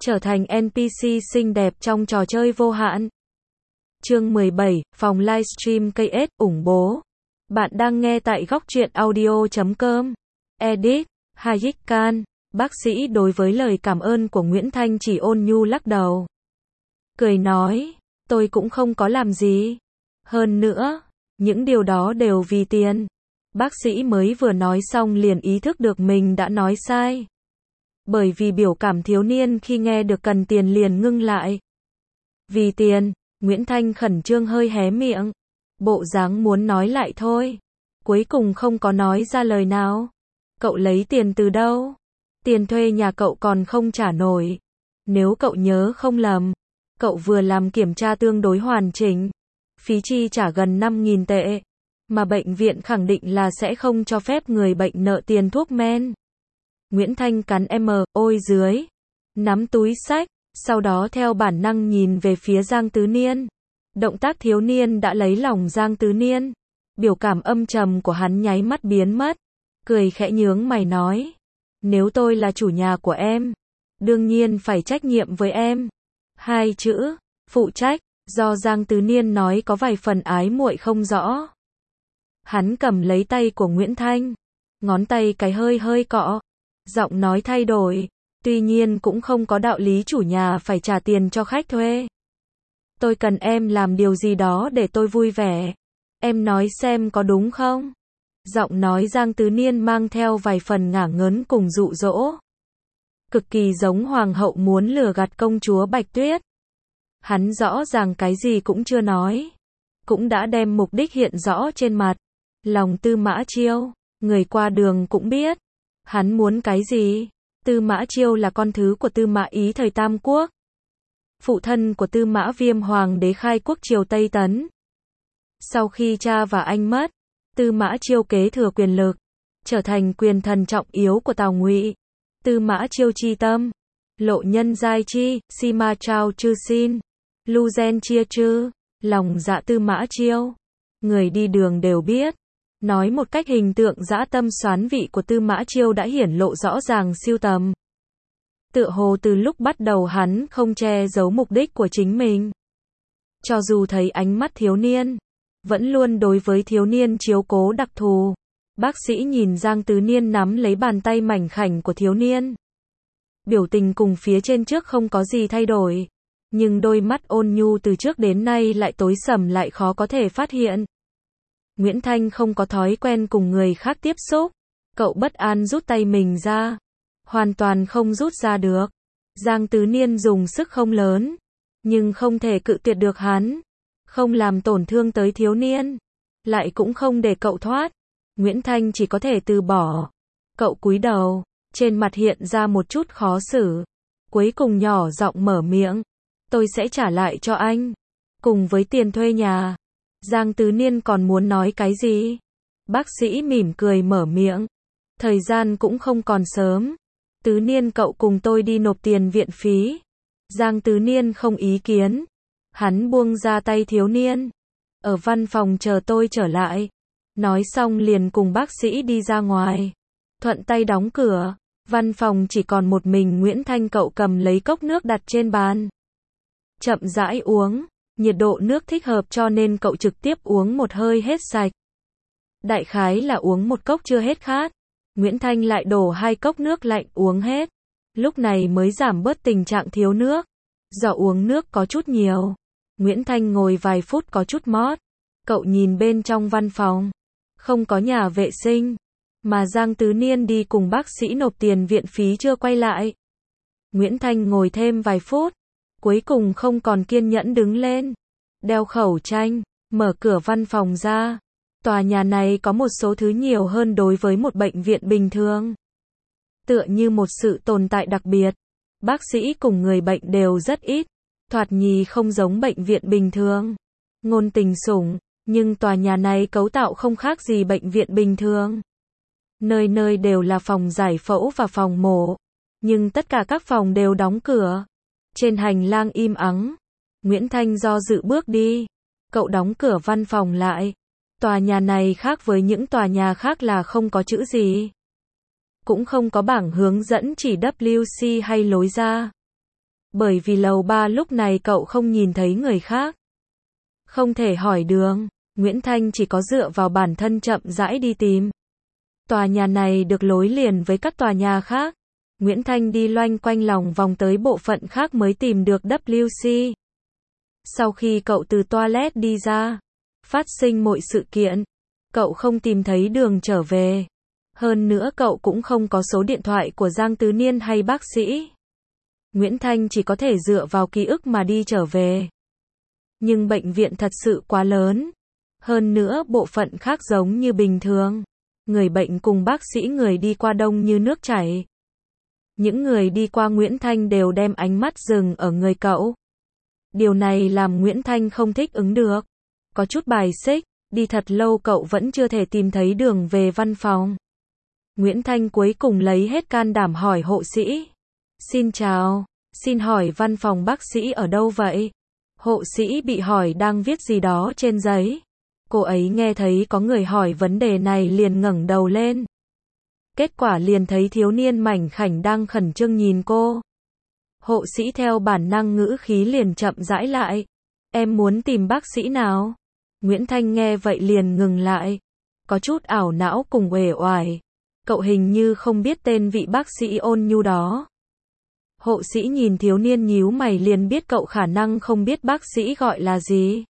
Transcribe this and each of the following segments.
trở thành NPC xinh đẹp trong trò chơi vô hạn. Chương 17, phòng livestream KS, ủng bố. Bạn đang nghe tại góc truyện audio.com. Edit, Hayik Khan. Bác sĩ đối với lời cảm ơn của Nguyễn Thanh chỉ ôn nhu lắc đầu. Cười nói, tôi cũng không có làm gì. Hơn nữa, những điều đó đều vì tiền. Bác sĩ mới vừa nói xong liền ý thức được mình đã nói sai. Bởi vì biểu cảm thiếu niên khi nghe được cần tiền liền ngưng lại. Vì tiền, Nguyễn Thanh khẩn trương hơi hé miệng. Bộ dáng muốn nói lại thôi. Cuối cùng không có nói ra lời nào. Cậu lấy tiền từ đâu? Tiền thuê nhà cậu còn không trả nổi. Nếu cậu nhớ không lầm, cậu vừa làm kiểm tra tương đối hoàn chỉnh. Phí chi trả gần 5.000 tệ. Mà bệnh viện khẳng định là sẽ không cho phép người bệnh nợ tiền thuốc men. Nguyễn Thanh cắn ôi dưới. Nắm túi xách, sau đó theo bản năng nhìn về phía Giang Tứ Niên. Động tác thiếu niên đã lấy lòng Giang Tứ Niên. Biểu cảm âm trầm của hắn nháy mắt biến mất. Cười khẽ nhướng mày nói. Nếu tôi là chủ nhà của em, đương nhiên phải trách nhiệm với em. Hai chữ, phụ trách, do Giang Tứ Niên nói có vài phần ái muội không rõ. Hắn cầm lấy tay của Nguyễn Thanh. Ngón tay cái hơi cọ. Giọng nói thay đổi. Tuy nhiên cũng không có đạo lý chủ nhà phải trả tiền cho khách thuê. Tôi cần em làm điều gì đó để tôi vui vẻ. Em nói xem có đúng không? Giọng nói Giang Tứ Niên mang theo vài phần ngả ngớn cùng dụ dỗ. Cực kỳ giống hoàng hậu muốn lừa gạt công chúa Bạch Tuyết. Hắn rõ ràng cái gì cũng chưa nói. Cũng đã đem mục đích hiện rõ trên mặt. Lòng Tư Mã Chiêu, người qua đường cũng biết. Hắn muốn cái gì? Tư Mã Chiêu là con thứ của Tư Mã Ý thời Tam Quốc. Phụ thân của Tư Mã Viêm hoàng đế khai quốc triều Tây Tấn. Sau khi cha và anh mất, Tư Mã Chiêu kế thừa quyền lực, trở thành quyền thần trọng yếu của Tào Ngụy. Tư Mã Chiêu chi tâm, lộ nhân giai chi, si ma trao chư xin, lu gen chia chư, lòng dạ Tư Mã Chiêu. Người đi đường đều biết. Nói một cách hình tượng dã tâm xoán vị của Tư Mã Chiêu đã hiển lộ rõ ràng siêu tầm. Tựa hồ từ lúc bắt đầu hắn không che giấu mục đích của chính mình. Cho dù thấy ánh mắt thiếu niên, vẫn luôn đối với thiếu niên chiếu cố đặc thù. Bác sĩ nhìn Giang Tứ Niên nắm lấy bàn tay mảnh khảnh của thiếu niên. Biểu tình cùng phía trên trước không có gì thay đổi. Nhưng đôi mắt ôn nhu từ trước đến nay lại tối sầm lại khó có thể phát hiện. Nguyễn Thanh không có thói quen cùng người khác tiếp xúc. Cậu bất an rút tay mình ra. Hoàn toàn không rút ra được. Giang Tứ Niên dùng sức không lớn. Nhưng không thể cự tuyệt được hắn. Không làm tổn thương tới thiếu niên. Lại cũng không để cậu thoát. Nguyễn Thanh chỉ có thể từ bỏ. Cậu cúi đầu. Trên mặt hiện ra một chút khó xử. Cuối cùng nhỏ giọng mở miệng. Tôi sẽ trả lại cho anh. Cùng với tiền thuê nhà. Giang Tứ Niên còn muốn nói cái gì? Bác sĩ mỉm cười mở miệng. Thời gian cũng không còn sớm. Tứ Niên cậu cùng tôi đi nộp tiền viện phí. Giang Tứ Niên không ý kiến. Hắn buông ra tay thiếu niên. Ở văn phòng chờ tôi trở lại. Nói xong liền cùng bác sĩ đi ra ngoài. Thuận tay đóng cửa. Văn phòng chỉ còn một mình Nguyễn Thanh. Cậu cầm lấy cốc nước đặt trên bàn. Chậm rãi uống. Nhiệt độ nước thích hợp cho nên cậu trực tiếp uống một hơi hết sạch. Đại khái là uống một cốc chưa hết khát. Nguyễn Thanh lại đổ 2 cốc nước lạnh uống hết. Lúc này mới giảm bớt tình trạng thiếu nước. Do uống nước có chút nhiều. Nguyễn Thanh ngồi vài phút có chút mót. Cậu nhìn bên trong văn phòng. Không có nhà vệ sinh. Mà Giang Tứ Niên đi cùng bác sĩ nộp tiền viện phí chưa quay lại. Nguyễn Thanh ngồi thêm vài phút. Cuối cùng không còn kiên nhẫn đứng lên. Đeo khẩu trang, mở cửa văn phòng ra. Tòa nhà này có một số thứ nhiều hơn đối với một bệnh viện bình thường. Tựa như một sự tồn tại đặc biệt. Bác sĩ cùng người bệnh đều rất ít. Thoạt nhìn không giống bệnh viện bình thường. Ngôn tình sủng, nhưng tòa nhà này cấu tạo không khác gì bệnh viện bình thường. Nơi nơi đều là phòng giải phẫu và phòng mổ. Nhưng tất cả các phòng đều đóng cửa. Trên hành lang im ắng. Nguyễn Thanh do dự bước đi. Cậu đóng cửa văn phòng lại. Tòa nhà này khác với những tòa nhà khác là không có chữ gì. Cũng không có bảng hướng dẫn chỉ WC hay lối ra. Bởi vì lầu 3 lúc này cậu không nhìn thấy người khác. Không thể hỏi đường, Nguyễn Thanh chỉ có dựa vào bản thân chậm rãi đi tìm. Tòa nhà này được nối liền với các tòa nhà khác. Nguyễn Thanh đi loanh quanh lòng vòng tới bộ phận khác mới tìm được WC. Sau khi cậu từ toilet đi ra, phát sinh mọi sự kiện, cậu không tìm thấy đường trở về. Hơn nữa cậu cũng không có số điện thoại của Giang Tứ Niên hay bác sĩ. Nguyễn Thanh chỉ có thể dựa vào ký ức mà đi trở về. Nhưng bệnh viện thật sự quá lớn. Hơn nữa bộ phận khác giống như bình thường. Người bệnh cùng bác sĩ người đi qua đông như nước chảy. Những người đi qua Nguyễn Thanh đều đem ánh mắt dừng ở người cậu. Điều này làm Nguyễn Thanh không thích ứng được. Có chút bài xích, đi thật lâu cậu vẫn chưa thể tìm thấy đường về văn phòng. Nguyễn Thanh cuối cùng lấy hết can đảm hỏi hộ sĩ. Xin chào, xin hỏi văn phòng bác sĩ ở đâu vậy? Hộ sĩ bị hỏi đang viết gì đó trên giấy. Cô ấy nghe thấy có người hỏi vấn đề này liền ngẩng đầu lên. Kết quả liền thấy thiếu niên mảnh khảnh đang khẩn trương nhìn cô. Hộ sĩ theo bản năng ngữ khí liền chậm rãi lại. Em muốn tìm bác sĩ nào? Nguyễn Thanh nghe vậy liền ngừng lại. Có chút ảo não cùng uể oải. Cậu hình như không biết tên vị bác sĩ ôn nhu đó. Hộ sĩ nhìn thiếu niên nhíu mày liền biết cậu khả năng không biết bác sĩ gọi là gì.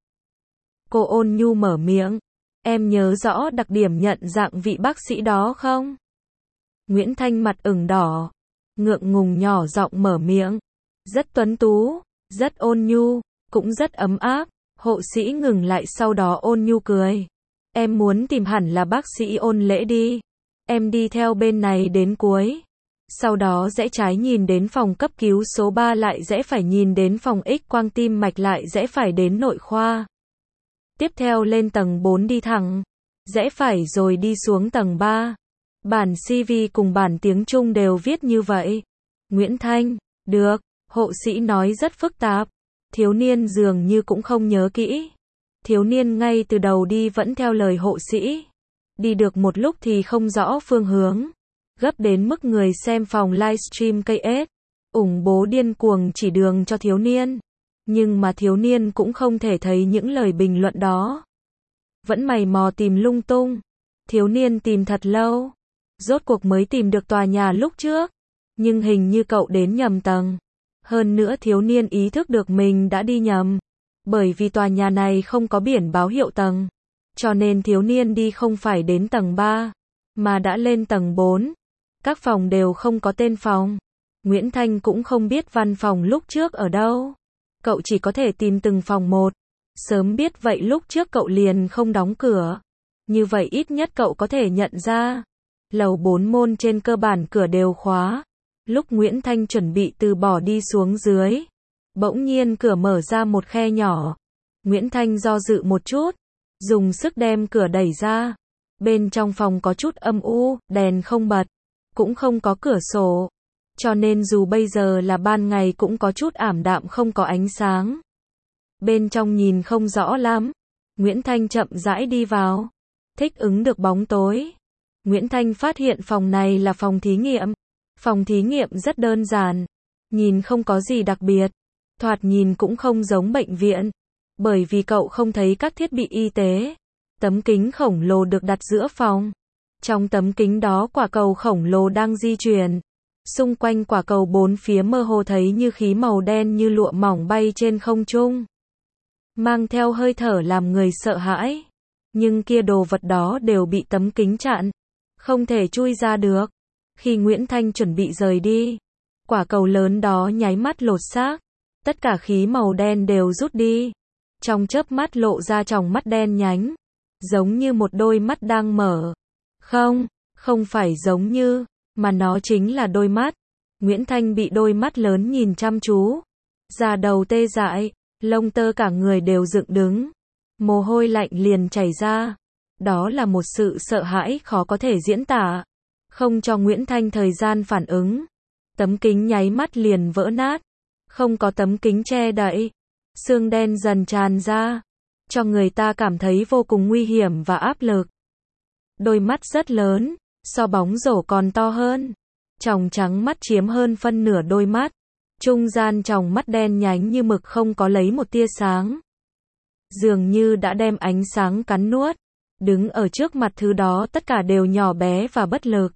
Cô ôn nhu mở miệng. Em nhớ rõ đặc điểm nhận dạng vị bác sĩ đó không? Nguyễn Thanh mặt ửng đỏ. Ngượng ngùng nhỏ giọng mở miệng. Rất tuấn tú, rất ôn nhu, cũng rất ấm áp. Hộ sĩ ngừng lại sau đó ôn nhu cười. Em muốn tìm hẳn là bác sĩ Ôn Lễ đi. Em đi theo bên này đến cuối. Sau đó rẽ trái nhìn đến phòng cấp cứu số 3 lại rẽ phải nhìn đến phòng X-quang tim mạch lại rẽ phải đến nội khoa. Tiếp theo lên tầng 4 đi thẳng. Rẽ phải rồi đi xuống tầng 3. Bản CV cùng bản tiếng Trung đều viết như vậy. Nguyễn Thanh, được, hộ sĩ nói rất phức tạp. Thiếu niên dường như cũng không nhớ kỹ. Thiếu niên ngay từ đầu đi vẫn theo lời hộ sĩ. Đi được một lúc thì không rõ phương hướng. Gấp đến mức người xem phòng livestream KS. Ủng bố điên cuồng chỉ đường cho thiếu niên. Nhưng mà thiếu niên cũng không thể thấy những lời bình luận đó. Vẫn mày mò tìm lung tung. Thiếu niên tìm thật lâu. Rốt cuộc mới tìm được tòa nhà lúc trước. Nhưng hình như cậu đến nhầm tầng. Hơn nữa thiếu niên ý thức được mình đã đi nhầm. Bởi vì tòa nhà này không có biển báo hiệu tầng. Cho nên thiếu niên đi không phải đến tầng 3. Mà đã lên tầng 4. Các phòng đều không có tên phòng. Nguyễn Thanh cũng không biết văn phòng lúc trước ở đâu. Cậu chỉ có thể tìm từng phòng một. Sớm biết vậy lúc trước cậu liền không đóng cửa. Như vậy ít nhất cậu có thể nhận ra. Lầu 4 môn trên cơ bản cửa đều khóa. Lúc Nguyễn Thanh chuẩn bị từ bỏ đi xuống dưới. Bỗng nhiên cửa mở ra một khe nhỏ. Nguyễn Thanh do dự một chút. Dùng sức đem cửa đẩy ra. Bên trong phòng có chút âm u, đèn không bật. Cũng không có cửa sổ. Cho nên dù bây giờ là ban ngày cũng có chút ảm đạm không có ánh sáng. Bên trong nhìn không rõ lắm. Nguyễn Thanh chậm rãi đi vào. Thích ứng được bóng tối. Nguyễn Thanh phát hiện phòng này là phòng thí nghiệm. Phòng thí nghiệm rất đơn giản. Nhìn không có gì đặc biệt. Thoạt nhìn cũng không giống bệnh viện. Bởi vì cậu không thấy các thiết bị y tế. Tấm kính khổng lồ được đặt giữa phòng. Trong tấm kính đó quả cầu khổng lồ đang di chuyển. Xung quanh quả cầu bốn phía mơ hồ thấy như khí màu đen như lụa mỏng bay trên không trung. Mang theo hơi thở làm người sợ hãi. Nhưng kia đồ vật đó đều bị tấm kính chặn. Không thể chui ra được. Khi Nguyễn Thanh chuẩn bị rời đi. Quả cầu lớn đó nháy mắt lột xác. Tất cả khí màu đen đều rút đi. Trong chớp mắt lộ ra tròng mắt đen nhánh. Giống như một đôi mắt đang mở. Không phải giống như, mà nó chính là đôi mắt. Nguyễn Thanh bị đôi mắt lớn nhìn chăm chú. Da đầu tê dại, lông tơ cả người đều dựng đứng. Mồ hôi lạnh liền chảy ra. Đó là một sự sợ hãi khó có thể diễn tả. Không cho Nguyễn Thanh thời gian phản ứng. Tấm kính nháy mắt liền vỡ nát. Không có tấm kính che đậy. Xương đen dần tràn ra. Cho người ta cảm thấy vô cùng nguy hiểm và áp lực. Đôi mắt rất lớn. So bóng rổ còn to hơn. Tròng trắng mắt chiếm hơn phân nửa đôi mắt. Trung gian tròng mắt đen nhánh như mực không có lấy một tia sáng. Dường như đã đem ánh sáng cắn nuốt. Đứng ở trước mặt thứ đó tất cả đều nhỏ bé và bất lực.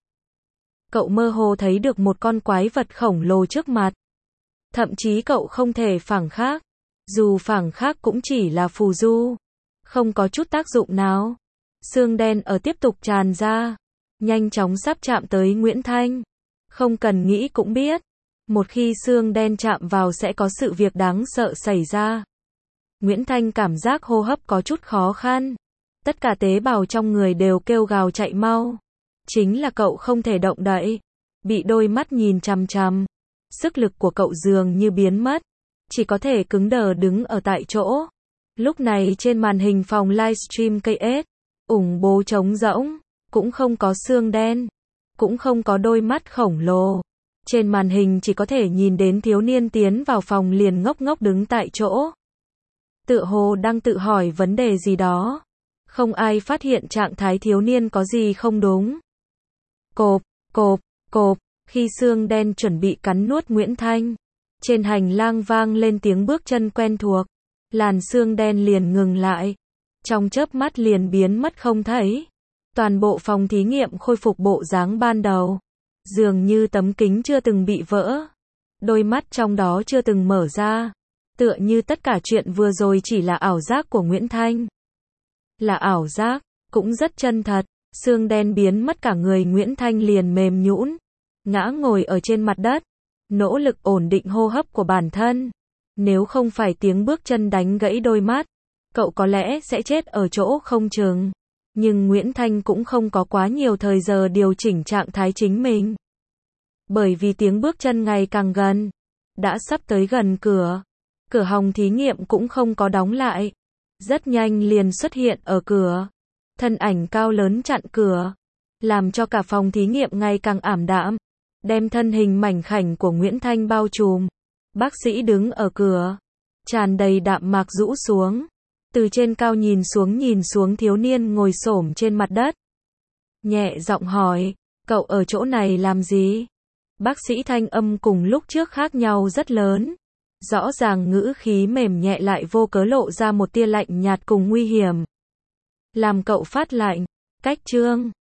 Cậu mơ hồ thấy được một con quái vật khổng lồ trước mặt. Thậm chí cậu không thể phảng khác. Dù phảng khác cũng chỉ là phù du. Không có chút tác dụng nào. Xương đen ở tiếp tục tràn ra. Nhanh chóng sắp chạm tới Nguyễn Thanh. Không cần nghĩ cũng biết. Một khi xương đen chạm vào sẽ có sự việc đáng sợ xảy ra. Nguyễn Thanh cảm giác hô hấp có chút khó khăn. Tất cả tế bào trong người đều kêu gào chạy mau. Chính là cậu không thể động đậy. Bị đôi mắt nhìn chằm chằm. Sức lực của cậu dường như biến mất. Chỉ có thể cứng đờ đứng ở tại chỗ. Lúc này trên màn hình phòng livestream KS, ủng bố trống rỗng. Cũng không có xương đen. Cũng không có đôi mắt khổng lồ. Trên màn hình chỉ có thể nhìn đến thiếu niên tiến vào phòng liền ngốc ngốc đứng tại chỗ. Tựa hồ đang tự hỏi vấn đề gì đó. Không ai phát hiện trạng thái thiếu niên có gì không đúng. Cộp, cộp, cộp, khi xương đen chuẩn bị cắn nuốt Nguyễn Thanh. Trên hành lang vang lên tiếng bước chân quen thuộc. Làn xương đen liền ngừng lại. Trong chớp mắt liền biến mất không thấy. Toàn bộ phòng thí nghiệm khôi phục bộ dáng ban đầu. Dường như tấm kính chưa từng bị vỡ. Đôi mắt trong đó chưa từng mở ra. Tựa như tất cả chuyện vừa rồi chỉ là ảo giác của Nguyễn Thanh. Là ảo giác, cũng rất chân thật. Xương đen biến mất cả người Nguyễn Thanh liền mềm nhũn, ngã ngồi ở trên mặt đất, nỗ lực ổn định hô hấp của bản thân. Nếu không phải tiếng bước chân đánh gãy đôi mắt, cậu có lẽ sẽ chết ở chỗ không chừng. Nhưng Nguyễn Thanh cũng không có quá nhiều thời giờ điều chỉnh trạng thái chính mình. Bởi vì tiếng bước chân ngày càng gần, đã sắp tới gần cửa. Cửa hòng thí nghiệm cũng không có đóng lại. Rất nhanh liền xuất hiện ở cửa. Thân ảnh cao lớn chặn cửa, làm cho cả phòng thí nghiệm ngày càng ảm đạm, đem thân hình mảnh khảnh của Nguyễn Thanh bao trùm. Bác sĩ đứng ở cửa, tràn đầy đạm mạc rũ xuống, từ trên cao nhìn xuống thiếu niên ngồi xổm trên mặt đất. Nhẹ giọng hỏi, cậu ở chỗ này làm gì? Bác sĩ thanh âm cùng lúc trước khác nhau rất lớn. Rõ ràng ngữ khí mềm nhẹ lại vô cớ lộ ra một tia lạnh nhạt cùng nguy hiểm. Làm cậu phát lạnh. Cách chương